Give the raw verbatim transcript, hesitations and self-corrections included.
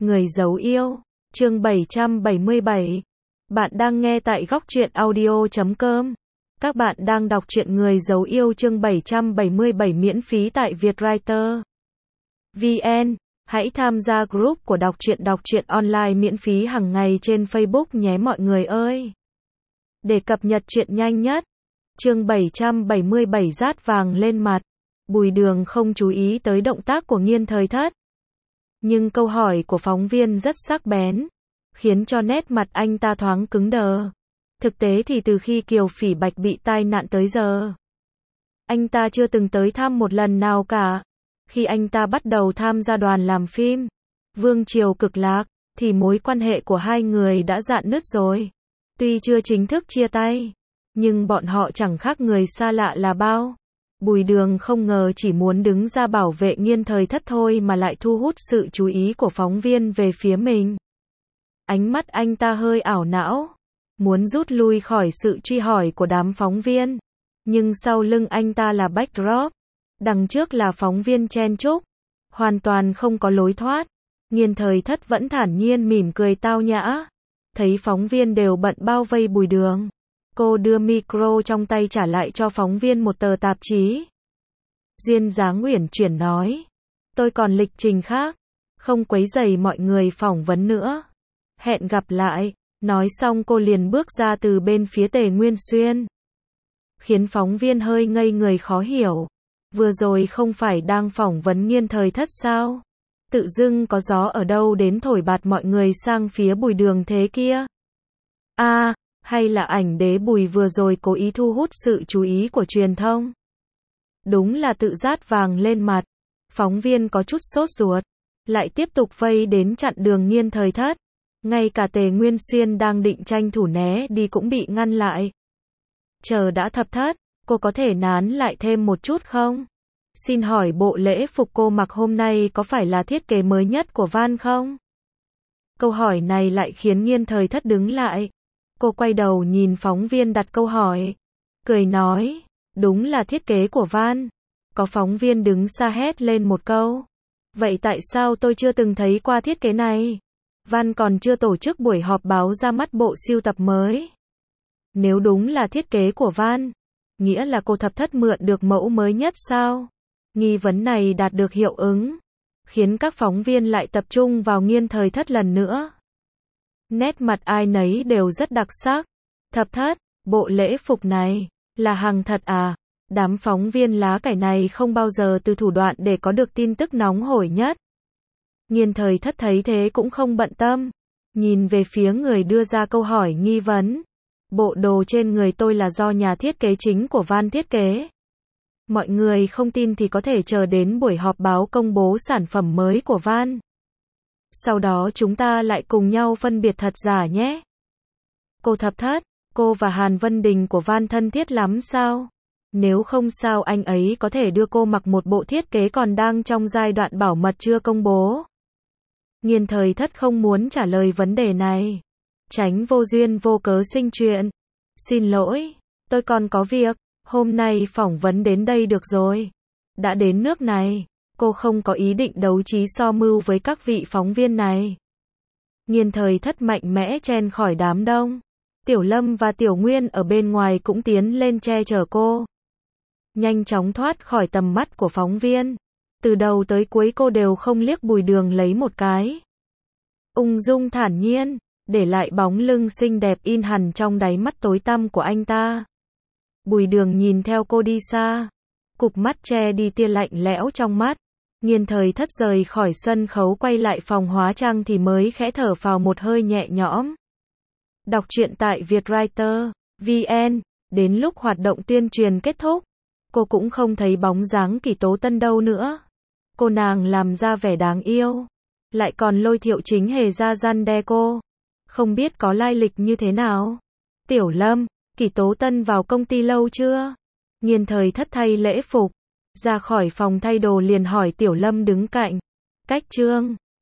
Người giấu yêu, chương bảy trăm bảy mươi bảy. Bạn đang nghe tại góc truyện audio chấm com. Các bạn đang đọc truyện Người giấu yêu chương bảy trăm bảy mươi bảy miễn phí tại Vietwriter vê en. Hãy tham gia group của đọc truyện đọc truyện online miễn phí hàng ngày trên Facebook nhé mọi người ơi. Để cập nhật truyện nhanh nhất. Chương bảy trăm bảy mươi bảy rát vàng lên mặt. Bùi Đường không chú ý tới động tác của Nghiên Thời Thất. Nhưng câu hỏi của phóng viên rất sắc bén, khiến cho nét mặt anh ta thoáng cứng đờ. Thực tế thì từ khi Kiều Phỉ Bạch bị tai nạn tới giờ, anh ta chưa từng tới thăm một lần nào cả. Khi anh ta bắt đầu tham gia đoàn làm phim Vương Triều Cực Lạc, thì mối quan hệ của hai người đã rạn nứt rồi. Tuy chưa chính thức chia tay, nhưng bọn họ chẳng khác người xa lạ là bao. Bùi Đường không ngờ chỉ muốn đứng ra bảo vệ Nghiên Thời Thất thôi mà lại thu hút sự chú ý của phóng viên về phía mình. Ánh mắt anh ta hơi ảo não, muốn rút lui khỏi sự truy hỏi của đám phóng viên. Nhưng sau lưng anh ta là backdrop, đằng trước là phóng viên chen chúc, hoàn toàn không có lối thoát. Nghiên Thời Thất vẫn thản nhiên mỉm cười tao nhã. Thấy phóng viên đều bận bao vây Bùi Đường, cô đưa micro trong tay trả lại cho phóng viên một tờ tạp chí. Duyên dáng uyển chuyển nói, tôi còn lịch trình khác, không quấy rầy mọi người phỏng vấn nữa. Hẹn gặp lại. Nói xong cô liền bước ra từ bên phía Tề Nguyên Xuyên, khiến phóng viên hơi ngây người khó hiểu. Vừa rồi không phải đang phỏng vấn Nghiên Thời Thất sao? Tự dưng có gió ở đâu đến thổi bạt mọi người sang phía Bùi Đường thế kia? A, à, hay là ảnh đế Bùi vừa rồi cố ý thu hút sự chú ý của truyền thông? Đúng là tự rát vàng lên mặt. Phóng viên có chút sốt ruột, lại tiếp tục vây đến chặn đường Nghiên Thời Thất. Ngay cả Tề Nguyên Xuyên đang định tranh thủ né đi cũng bị ngăn lại. Chờ đã Thập Thất, cô có thể nán lại thêm một chút không? Xin hỏi bộ lễ phục cô mặc hôm nay có phải là thiết kế mới nhất của Van không? Câu hỏi này lại khiến Nghiên Thời Thất đứng lại. Cô quay đầu nhìn phóng viên đặt câu hỏi, cười nói, đúng là thiết kế của Van. Có phóng viên đứng xa hét lên một câu, vậy tại sao tôi chưa từng thấy qua thiết kế này? Van còn chưa tổ chức buổi họp báo ra mắt bộ sưu tập mới. Nếu đúng là thiết kế của Van, nghĩa là cô Thập Thất mượn được mẫu mới nhất sao? Nghi vấn này đạt được hiệu ứng, khiến các phóng viên lại tập trung vào Nghiên Thời Thất lần nữa. Nét mặt ai nấy đều rất đặc sắc. Thập Thất, bộ lễ phục này là hàng thật à? Đám phóng viên lá cải này không bao giờ từ thủ đoạn để có được tin tức nóng hổi nhất. Nghiên Thời Thất thấy thế cũng không bận tâm, nhìn về phía người đưa ra câu hỏi nghi vấn. Bộ đồ trên người tôi là do nhà thiết kế chính của Van thiết kế. Mọi người không tin thì có thể chờ đến buổi họp báo công bố sản phẩm mới của Van. Sau đó chúng ta lại cùng nhau phân biệt thật giả nhé. Cô Thập Thất, cô và Hàn Vân Đình của Van thân thiết lắm sao? Nếu không sao anh ấy có thể đưa cô mặc một bộ thiết kế còn đang trong giai đoạn bảo mật chưa công bố? Nghiên Thời Thất không muốn trả lời vấn đề này, tránh vô duyên vô cớ sinh chuyện. Xin lỗi, tôi còn có việc, hôm nay phỏng vấn đến đây được rồi. Đã đến nước này, cô không có ý định đấu trí so mưu với các vị phóng viên này. Nghiên Thời Thất mạnh mẽ chen khỏi đám đông. Tiểu Lâm và Tiểu Nguyên ở bên ngoài cũng tiến lên che chở cô, nhanh chóng thoát khỏi tầm mắt của phóng viên. Từ đầu tới cuối cô đều không liếc Bùi Đường lấy một cái. Ung dung thản nhiên, để lại bóng lưng xinh đẹp in hằn trong đáy mắt tối tăm của anh ta. Bùi Đường nhìn theo cô đi xa, cụp mắt che đi tia lạnh lẽo trong mắt. Nghiên Thời Thất rời khỏi sân khấu quay lại phòng hóa trang thì mới khẽ thở phào một hơi nhẹ nhõm. Đọc truyện tại Vietwriter vê en. Đến lúc hoạt động tuyên truyền kết thúc, cô cũng không thấy bóng dáng Kỷ Tố Tân đâu nữa. Cô nàng làm ra vẻ đáng yêu, lại còn lôi Thiệu Chính Hề ra răn đe cô. Không biết có lai lịch như thế nào. Tiểu Lâm, Kỷ Tố Tân vào công ty lâu chưa? Nghiên Thời Thất thay lễ phục, ra khỏi phòng thay đồ liền hỏi Tiểu Lâm đứng cạnh. Cách Trương,